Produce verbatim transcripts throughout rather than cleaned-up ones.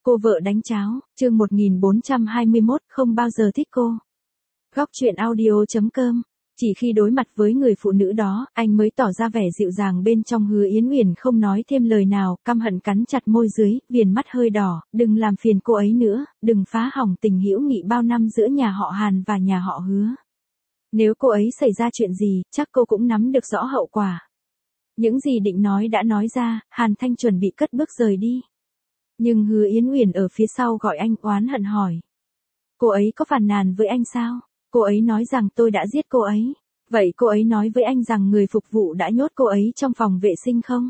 Cô vợ đánh cháo, chương một nghìn bốn trăm hai mươi mốt, không bao giờ thích cô. Góc truyện audio.com. Chỉ khi đối mặt với người phụ nữ đó, anh mới tỏ ra vẻ dịu dàng bên trong. Hứa Yến Uyển không nói thêm lời nào, căm hận cắn chặt môi dưới, viền mắt hơi đỏ, đừng làm phiền cô ấy nữa, đừng phá hỏng tình hữu nghị bao năm giữa nhà họ Hàn và nhà họ Hứa. Nếu cô ấy xảy ra chuyện gì, chắc cô cũng nắm được rõ hậu quả. Những gì định nói đã nói ra, Hàn Thanh chuẩn bị cất bước rời đi. Nhưng Hứa Yến Uyển ở phía sau gọi anh, oán hận hỏi. Cô ấy có phàn nàn với anh sao? Cô ấy nói rằng tôi đã giết cô ấy. Vậy cô ấy nói với anh rằng người phục vụ đã nhốt cô ấy trong phòng vệ sinh không?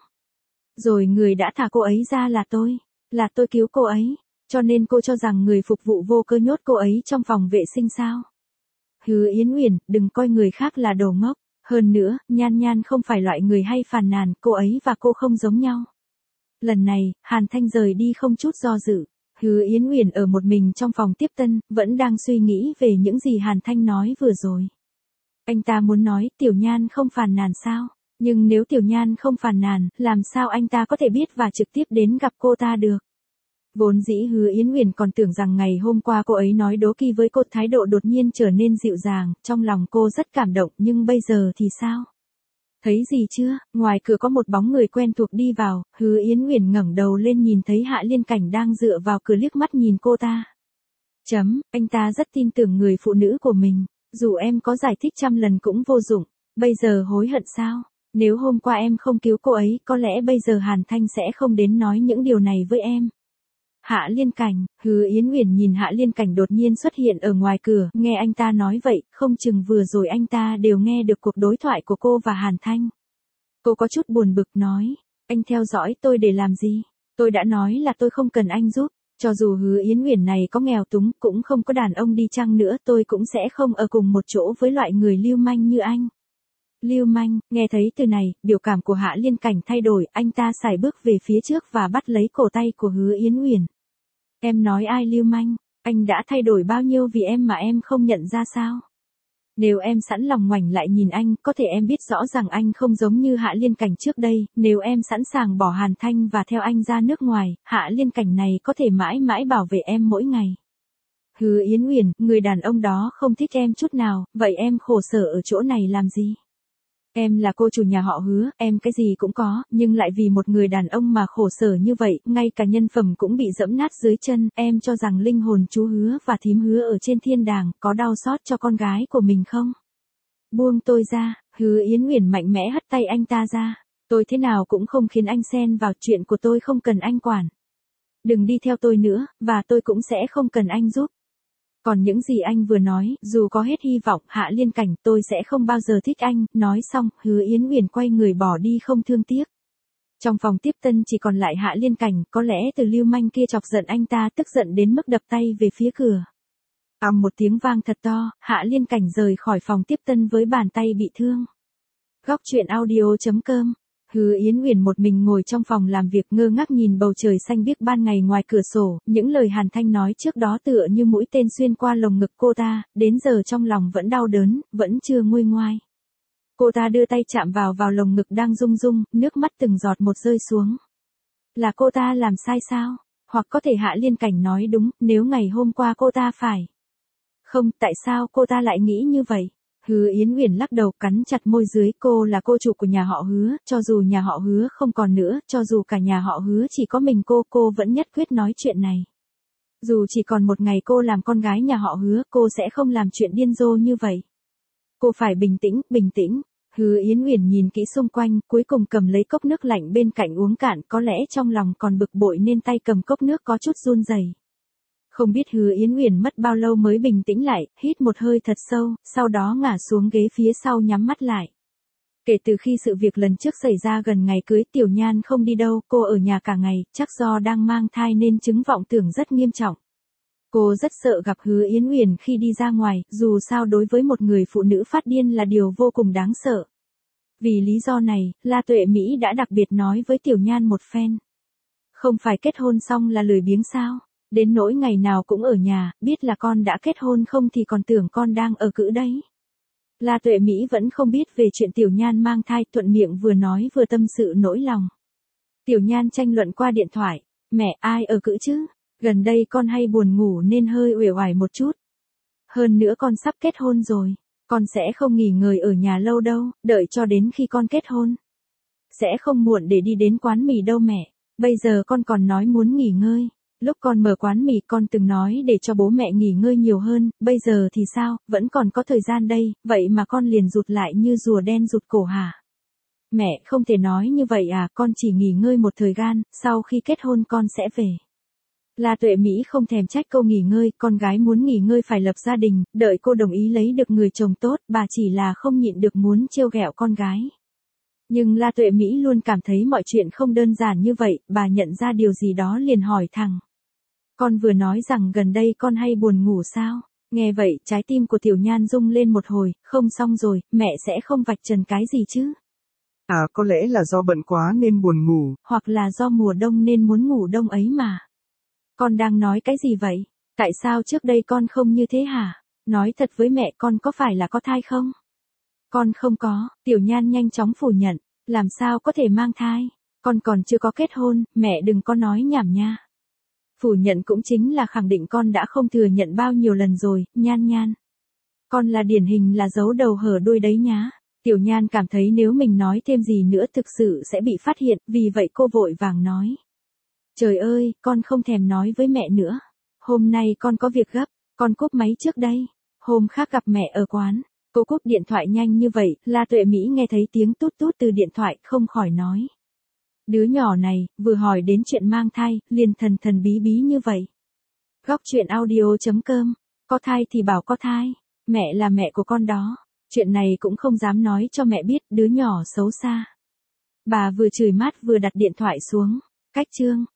Rồi người đã thả cô ấy ra là tôi. Là tôi cứu cô ấy. Cho nên cô cho rằng người phục vụ vô cơ nhốt cô ấy trong phòng vệ sinh sao? Hứa Yến Uyển, đừng coi người khác là đồ ngốc. Hơn nữa, Nhan Nhan không phải loại người hay phàn nàn, cô ấy và cô không giống nhau. Lần này, Hàn Thanh rời đi không chút do dự. Hứa Yến Uyển ở một mình trong phòng tiếp tân, vẫn đang suy nghĩ về những gì Hàn Thanh nói vừa rồi. Anh ta muốn nói, Tiểu Nhan không phàn nàn sao? Nhưng nếu Tiểu Nhan không phàn nàn, làm sao anh ta có thể biết và trực tiếp đến gặp cô ta được? Vốn dĩ Hứa Yến Uyển còn tưởng rằng ngày hôm qua cô ấy nói đố kỵ với cô, thái độ đột nhiên trở nên dịu dàng, trong lòng cô rất cảm động, nhưng bây giờ thì sao? Thấy gì chưa? Ngoài cửa có một bóng người quen thuộc đi vào, Hứa Yến Uyển ngẩng đầu lên nhìn thấy Hạ Liên Cảnh đang dựa vào cửa liếc mắt nhìn cô ta. Chấm, anh ta rất tin tưởng người phụ nữ của mình, dù em có giải thích trăm lần cũng vô dụng, bây giờ hối hận sao? Nếu hôm qua em không cứu cô ấy, có lẽ bây giờ Hàn Thanh sẽ không đến nói những điều này với em. Hạ Liên Cảnh, Hứa Yến Uyển nhìn Hạ Liên Cảnh đột nhiên xuất hiện ở ngoài cửa, nghe anh ta nói vậy, không chừng vừa rồi anh ta đều nghe được cuộc đối thoại của cô và Hàn Thanh. Cô có chút buồn bực nói, anh theo dõi tôi để làm gì? Tôi đã nói là tôi không cần anh giúp, cho dù Hứa Yến Uyển này có nghèo túng, cũng không có đàn ông đi chăng nữa, tôi cũng sẽ không ở cùng một chỗ với loại người lưu manh như anh. Lưu manh, nghe thấy từ này, biểu cảm của Hạ Liên Cảnh thay đổi, anh ta sải bước về phía trước và bắt lấy cổ tay của Hứa Yến Uyển. Em nói ai lưu manh, anh đã thay đổi bao nhiêu vì em mà em không nhận ra sao? Nếu em sẵn lòng ngoảnh lại nhìn anh, có thể em biết rõ rằng anh không giống như Hạ Liên Cảnh trước đây, nếu em sẵn sàng bỏ Hàn Thanh và theo anh ra nước ngoài, Hạ Liên Cảnh này có thể mãi mãi bảo vệ em mỗi ngày. Hứa Yến Uyển, người đàn ông đó không thích em chút nào, vậy em khổ sở ở chỗ này làm gì? Em là cô chủ nhà họ Hứa, em cái gì cũng có, nhưng lại vì một người đàn ông mà khổ sở như vậy, ngay cả nhân phẩm cũng bị dẫm nát dưới chân, em cho rằng linh hồn chú Hứa và thím Hứa ở trên thiên đàng, có đau xót cho con gái của mình không? Buông tôi ra, Hứa Yến Uyển mạnh mẽ hất tay anh ta ra, tôi thế nào cũng không khiến anh xen vào chuyện của tôi, không cần anh quản. Đừng đi theo tôi nữa, và tôi cũng sẽ không cần anh giúp. Còn những gì anh vừa nói, dù có hết hy vọng, Hạ Liên Cảnh, tôi sẽ không bao giờ thích anh. Nói xong, Hứa Yến Uyển quay người bỏ đi không thương tiếc. Trong phòng tiếp tân chỉ còn lại Hạ Liên Cảnh, có lẽ từ lưu manh kia chọc giận anh ta, tức giận đến mức đập tay về phía cửa. Ầm một tiếng vang thật to, Hạ Liên Cảnh rời khỏi phòng tiếp tân với bàn tay bị thương. Góc truyện audio.com. Hứa Yến Uyển một mình ngồi trong phòng làm việc, ngơ ngác nhìn bầu trời xanh biếc ban ngày ngoài cửa sổ, những lời Hàn Thanh nói trước đó tựa như mũi tên xuyên qua lồng ngực cô ta, đến giờ trong lòng vẫn đau đớn, vẫn chưa nguôi ngoai. Cô ta đưa tay chạm vào vào lồng ngực đang rung rung, nước mắt từng giọt một rơi xuống. Là cô ta làm sai sao? Hoặc có thể Hạ Liên Cảnh nói đúng, nếu ngày hôm qua cô ta phải. Không, tại sao cô ta lại nghĩ như vậy? Hứa Yến Uyển lắc đầu, cắn chặt môi dưới, cô là cô chủ của nhà họ Hứa, cho dù nhà họ Hứa không còn nữa, cho dù cả nhà họ Hứa chỉ có mình cô, cô vẫn nhất quyết nói chuyện này. Dù chỉ còn một ngày cô làm con gái nhà họ Hứa, cô sẽ không làm chuyện điên rồ như vậy. Cô phải bình tĩnh, bình tĩnh. Hứa Yến Uyển nhìn kỹ xung quanh, cuối cùng cầm lấy cốc nước lạnh bên cạnh uống cạn, có lẽ trong lòng còn bực bội nên tay cầm cốc nước có chút run rẩy. Không biết Hứa Yến Uyển mất bao lâu mới bình tĩnh lại, hít một hơi thật sâu, sau đó ngả xuống ghế phía sau nhắm mắt lại. Kể từ khi sự việc lần trước xảy ra gần ngày cưới, Tiểu Nhan không đi đâu, cô ở nhà cả ngày, chắc do đang mang thai nên chứng vọng tưởng rất nghiêm trọng. Cô rất sợ gặp Hứa Yến Uyển khi đi ra ngoài, dù sao đối với một người phụ nữ phát điên là điều vô cùng đáng sợ. Vì lý do này, La Tuệ Mỹ đã đặc biệt nói với Tiểu Nhan một phen. Không phải kết hôn xong là lười biếng sao? Đến nỗi ngày nào cũng ở nhà, biết là con đã kết hôn không thì còn tưởng con đang ở cữ đấy. La Tuệ Mỹ vẫn không biết về chuyện Tiểu Nhan mang thai, thuận miệng vừa nói vừa tâm sự nỗi lòng. Tiểu Nhan tranh luận qua điện thoại, mẹ ai ở cữ chứ? Gần đây con hay buồn ngủ nên hơi uể oải một chút. Hơn nữa con sắp kết hôn rồi. Con sẽ không nghỉ ngơi ở nhà lâu đâu, đợi cho đến khi con kết hôn. Sẽ không muộn để đi đến quán mì đâu mẹ. Bây giờ con còn nói muốn nghỉ ngơi. Lúc con mở quán mì con từng nói để cho bố mẹ nghỉ ngơi nhiều hơn, bây giờ thì sao, vẫn còn có thời gian đây, vậy mà con liền rụt lại như rùa đen rụt cổ hả? Mẹ không thể nói như vậy à, con chỉ nghỉ ngơi một thời gian, sau khi kết hôn con sẽ về. La Tuệ Mỹ không thèm trách câu nghỉ ngơi, con gái muốn nghỉ ngơi phải lập gia đình, đợi cô đồng ý lấy được người chồng tốt, bà chỉ là không nhịn được muốn trêu ghẹo con gái. Nhưng La Tuệ Mỹ luôn cảm thấy mọi chuyện không đơn giản như vậy, bà nhận ra điều gì đó liền hỏi thẳng. Con vừa nói rằng gần đây con hay buồn ngủ sao? Nghe vậy, trái tim của Tiểu Nhan rung lên một hồi, không xong rồi, mẹ sẽ không vạch trần cái gì chứ? À, có lẽ là do bận quá nên buồn ngủ. Hoặc là do mùa đông nên muốn ngủ đông ấy mà. Con đang nói cái gì vậy? Tại sao trước đây con không như thế hả? Nói thật với mẹ, con có phải là có thai không? Con không có, Tiểu Nhan nhanh chóng phủ nhận. Làm sao có thể mang thai? Con còn chưa có kết hôn, mẹ đừng có nói nhảm nha. Phủ nhận cũng chính là khẳng định con đã không thừa nhận bao nhiêu lần rồi, Nhan Nhan. Con là điển hình là giấu đầu hở đuôi đấy nhá. Tiểu Nhan cảm thấy nếu mình nói thêm gì nữa thực sự sẽ bị phát hiện, vì vậy cô vội vàng nói. Trời ơi, con không thèm nói với mẹ nữa. Hôm nay con có việc gấp, con cúp máy trước đây. Hôm khác gặp mẹ ở quán. Cô cúp điện thoại nhanh như vậy, La Tuệ Mỹ nghe thấy tiếng tút tút từ điện thoại, không khỏi nói. Đứa nhỏ này, vừa hỏi đến chuyện mang thai, liền thần thần bí bí như vậy. Góc truyện audio chấm com, có thai thì bảo có thai, mẹ là mẹ của con đó. Chuyện này cũng không dám nói cho mẹ biết, đứa nhỏ xấu xa. Bà vừa chửi mát vừa đặt điện thoại xuống. Cách chương.